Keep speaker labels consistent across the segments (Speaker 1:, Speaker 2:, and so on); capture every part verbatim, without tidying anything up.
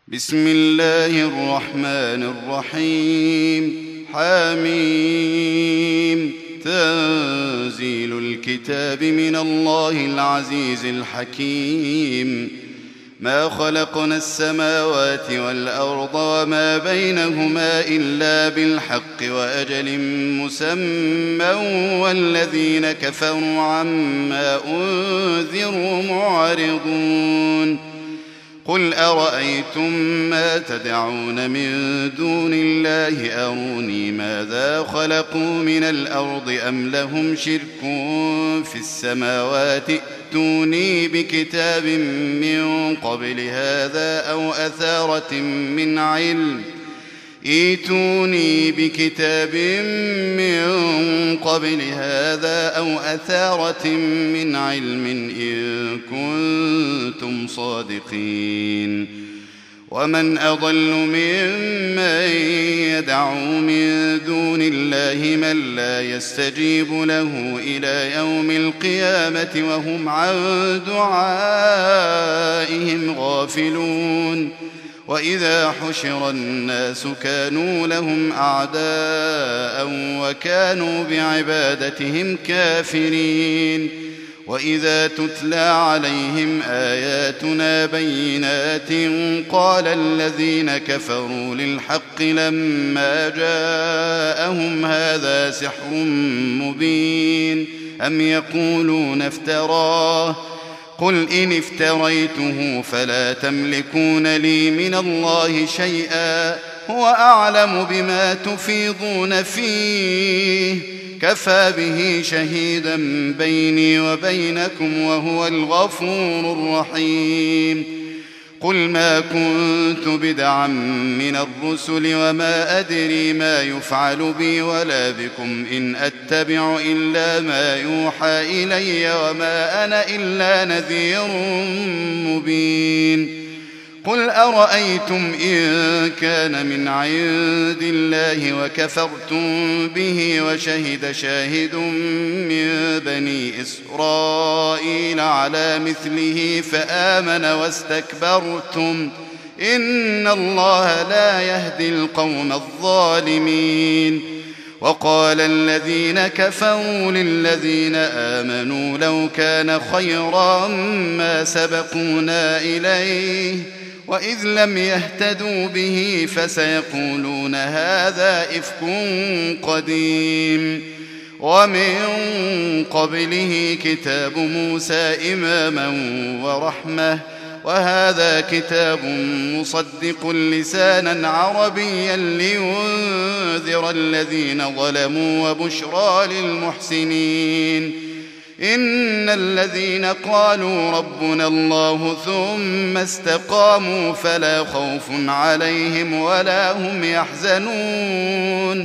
Speaker 1: بسم الله الرحمن الرحيم. حميم. تنزيل الكتاب من الله العزيز الحكيم. ما خلقنا السماوات والأرض وما بينهما إلا بالحق وأجل مسمى والذين كفروا عما أنذروا معرضون. قل أرأيتم ما تدعون من دون الله أروني ماذا خلقوا من الأرض أم لهم شرك في السماوات ائتوني بكتاب من قبل هذا أو أثارة من علم ائتوني بكتاب من قبل هذا أو أثارة من علم إن كنتم صادقين. ومن أضل ممن يدعو من دون الله من لا يستجيب له إلى يوم القيامة وهم عن دعائهم غافلون. وإذا حشر الناس كانوا لهم أعداء وكانوا بعبادتهم كافرين. وإذا تتلى عليهم آياتنا بينات قال الذين كفروا للحق لما جاءهم هذا سحر مبين أم يقولون افتراه قل إن افتريته فلا تملكون لي من الله شيئا هو أعلم بما تفيضون فيه كفى به شهيدا بيني وبينكم وهو الغفور الرحيم. قل ما كنت بدعا من الرسل وما أدري ما يفعل بي ولا بكم إن أتبع إلا ما يوحى إلي وما أنا إلا نذير مبين. قل أرأيتم إن كان من عند الله وكفرتم به وشهد شاهد من بني إسرائيل على مثله فآمن واستكبرتم إن الله لا يهدي القوم الظالمين. وقال الذين كفروا للذين آمنوا لو كان خيرا ما سبقونا إليه وإذ لم يهتدوا به فسيقولون هذا إفك قديم. ومن قبله كتاب موسى إماما ورحمة وهذا كتاب مصدق لسانا عربيا لينذر الذين ظلموا وبشرى للمحسنين. إن الذين قالوا ربنا الله ثم استقاموا فلا خوف عليهم ولا هم يحزنون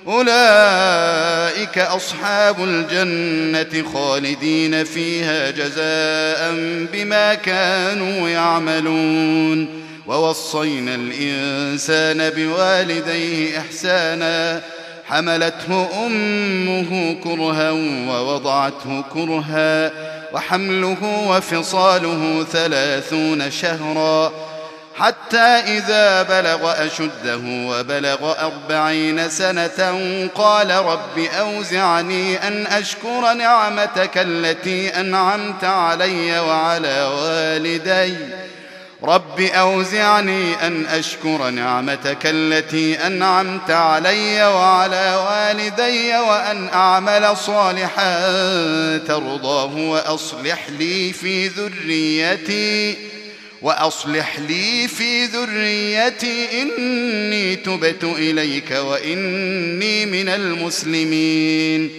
Speaker 1: أولئك أصحاب الجنة خالدين فيها جزاء بما كانوا يعملون. ووصينا الإنسان بوالديه إحسانا حملته أمه كرها ووضعته كرها وحمله وفصاله ثلاثون شهرا حتى إذا بلغ أشده وبلغ أربعين سنة قال رب أوزعني أن أشكر نعمتك التي أنعمت علي وعلى والدي رب أوزعني أن أشكر نعمتك التي أنعمت علي وعلى والدي وأن أعمل صالحا ترضاه وأصلح لي في ذريتي وأصلح لي في ذريتي إني تبت إليك وإني من المسلمين.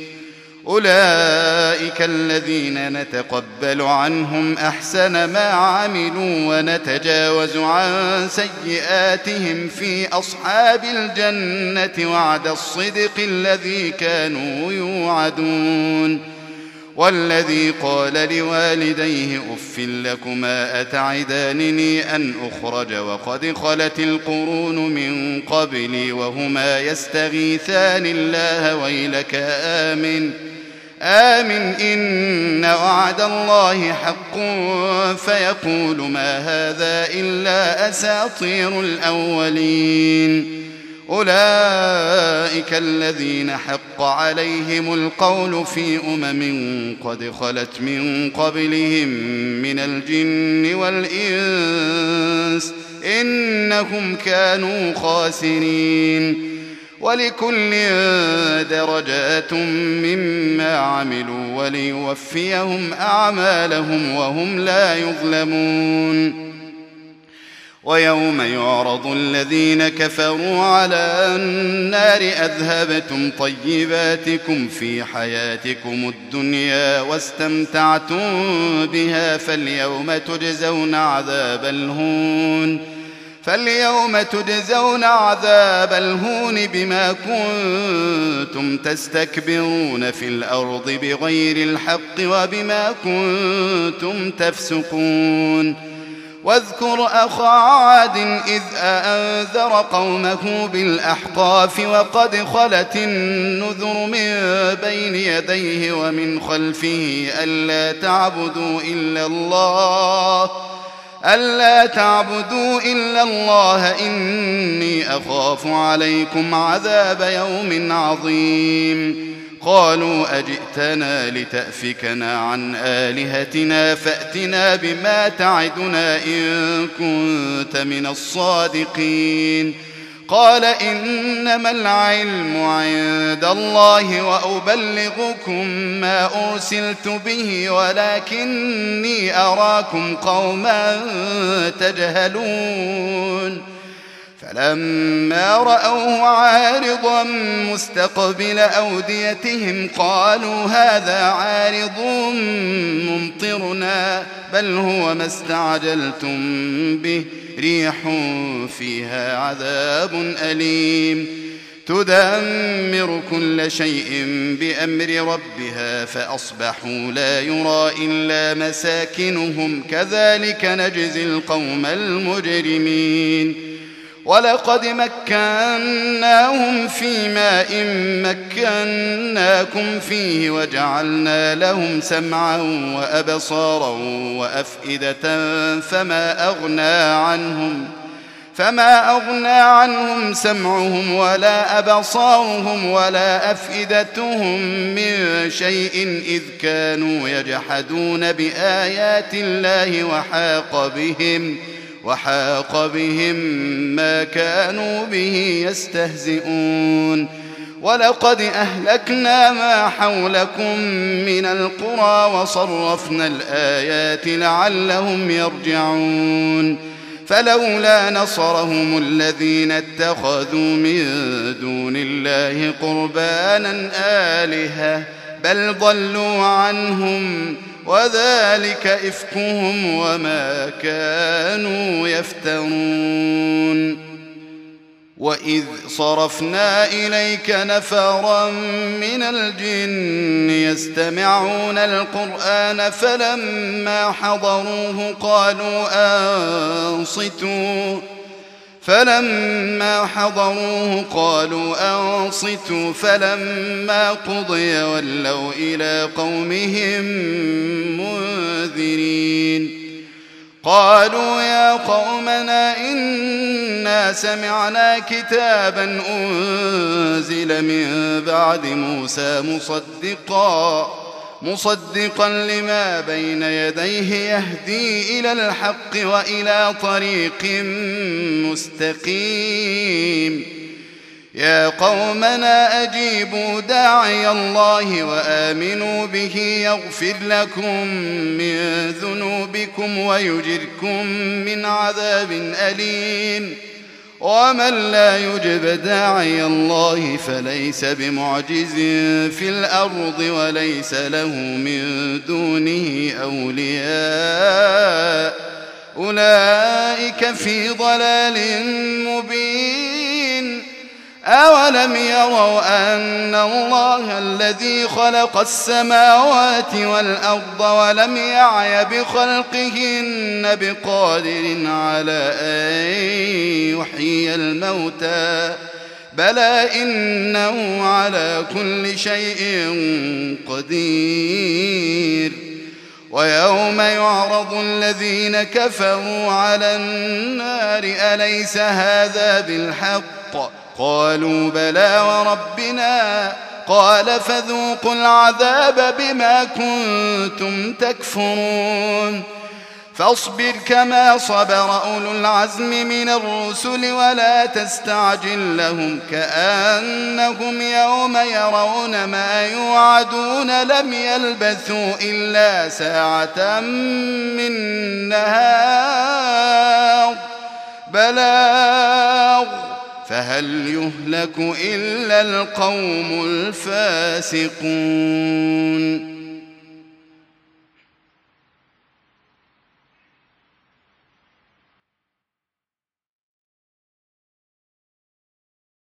Speaker 1: أولئك الذين نتقبل عنهم أحسن ما عملوا ونتجاوز عن سيئاتهم في أصحاب الجنة وعد الصدق الذي كانوا يوعدون. والذي قال لوالديه أف لكما أتعدانني أن أخرج وقد خلت القرون من قبلي وهما يستغيثان الله ويلك آمن آمن إن وعد الله حق فيقول ما هذا إلا أساطير الأولين أولئك الذين حق عليهم القول في أمم قد خلت من قبلهم من الجن والإنس إنهم كانوا خاسرين ولكل درجات مما عملوا وليوفيهم أعمالهم وهم لا يظلمون ويوم يعرض الذين كفروا على النار أذهبتم طيباتكم في حياتكم الدنيا واستمتعتم بها فاليوم تجزون عذاب الهون فاليوم تجزون عذاب الهون بما كنتم تستكبرون في الأرض بغير الحق وبما كنتم تفسقون واذكر أخا عاد إذ أنذر قومه بالأحقاف وقد خلت النذر من بين يديه ومن خلفه ألا تعبدوا إلا الله ألا تعبدوا إلا الله إني أخاف عليكم عذاب يوم عظيم قالوا أجئتنا لتأفكنا عن آلهتنا فأتنا بما تعدنا إن كنت من الصادقين قال إنما العلم عند الله وأبلغكم ما أرسلت به ولكني أراكم قوما تجهلون فلما رأوه عارضا مستقبل أوديتهم قالوا هذا عارض ممطرنا بل هو ما استعجلتم به ريح فيها عذاب أليم تدمر كل شيء بأمر ربها فأصبحوا لا يرى إلا مساكنهم كذلك نجزي القوم المجرمين ولقد مكناهم في ماء مكناكم فيه وجعلنا لهم سمعا وأبصارا وأفئدة فما أغنى عنهم فما أغنى عنهم سمعهم ولا أبصارهم ولا أفئدتهم من شيء إذ كانوا يجحدون بآيات الله وحاق بهم وحاق بهم ما كانوا به يستهزئون ولقد أهلكنا ما حولكم من القرى وصرفنا الآيات لعلهم يرجعون فلولا نصرهم الذين اتخذوا من دون الله قربانا آلهة بل ضلوا عنهم وذلك إفكهم وما كانوا يفترون وإذ صرفنا إليك نفرا من الجن يستمعون القرآن فلما حضروه قالوا أنصتوا فلما حضروه قالوا أنصتوا فلما قضي ولوا إلى قومهم منذرين قالوا يا قومنا إنا سمعنا كتابا أنزل من بعد موسى مصدقا مصدقا لما بين يديه يهدي إلى الحق وإلى طريق مستقيم يا قومنا أجيبوا داعي الله وآمنوا به يغفر لكم من ذنوبكم ويجركم من عذاب أليم ومن لا يجب داعي الله فليس بمعجز في الأرض وليس له من دونه أولياء أولئك في ضلال مبين أولم يروا أن الله الذي خلق السماوات والأرض ولم يعي بخلقهن بقادر على أن يحيي الموتى بلى إنه على كل شيء قدير ويوم يعرض الذين كفروا على النار أليس هذا بالحق قالوا بلى وربنا قال فذوقوا العذاب بما كنتم تكفرون فاصبر كما صبر أولو العزم من الرسل ولا تستعجل لهم كأنهم يوم يرون ما يوعدون لم يلبثوا إلا ساعة من نهار بلاغ فهل يهلك إلا القوم الفاسقون